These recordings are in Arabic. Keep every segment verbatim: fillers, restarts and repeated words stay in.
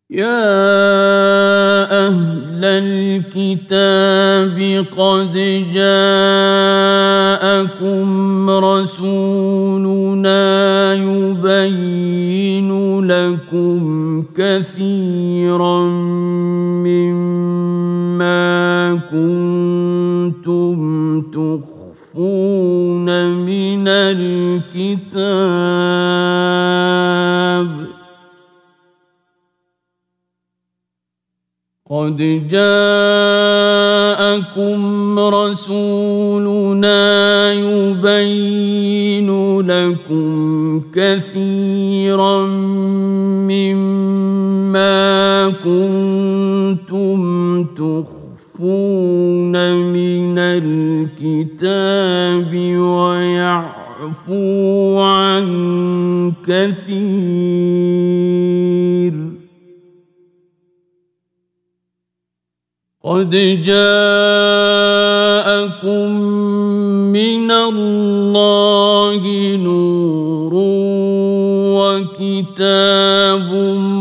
يا أهل الكتاب قد جاءكم رسولنا يبين لكم كثيرا مما كنتم تخفون من الكتاب قد جاءكم رسولنا يبين لكم كثيرا مما كنتم تخفون من الكتاب ويعفو عن كثير قد جاءكم من الله نور وكتاب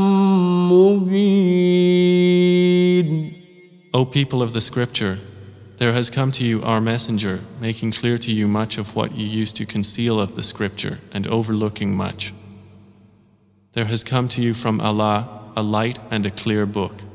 مبين. O people of the scripture, there has come to you our messenger, making clear to you much of what you used to conceal of the scripture and overlooking much. There has come to you from Allah a light and a clear book.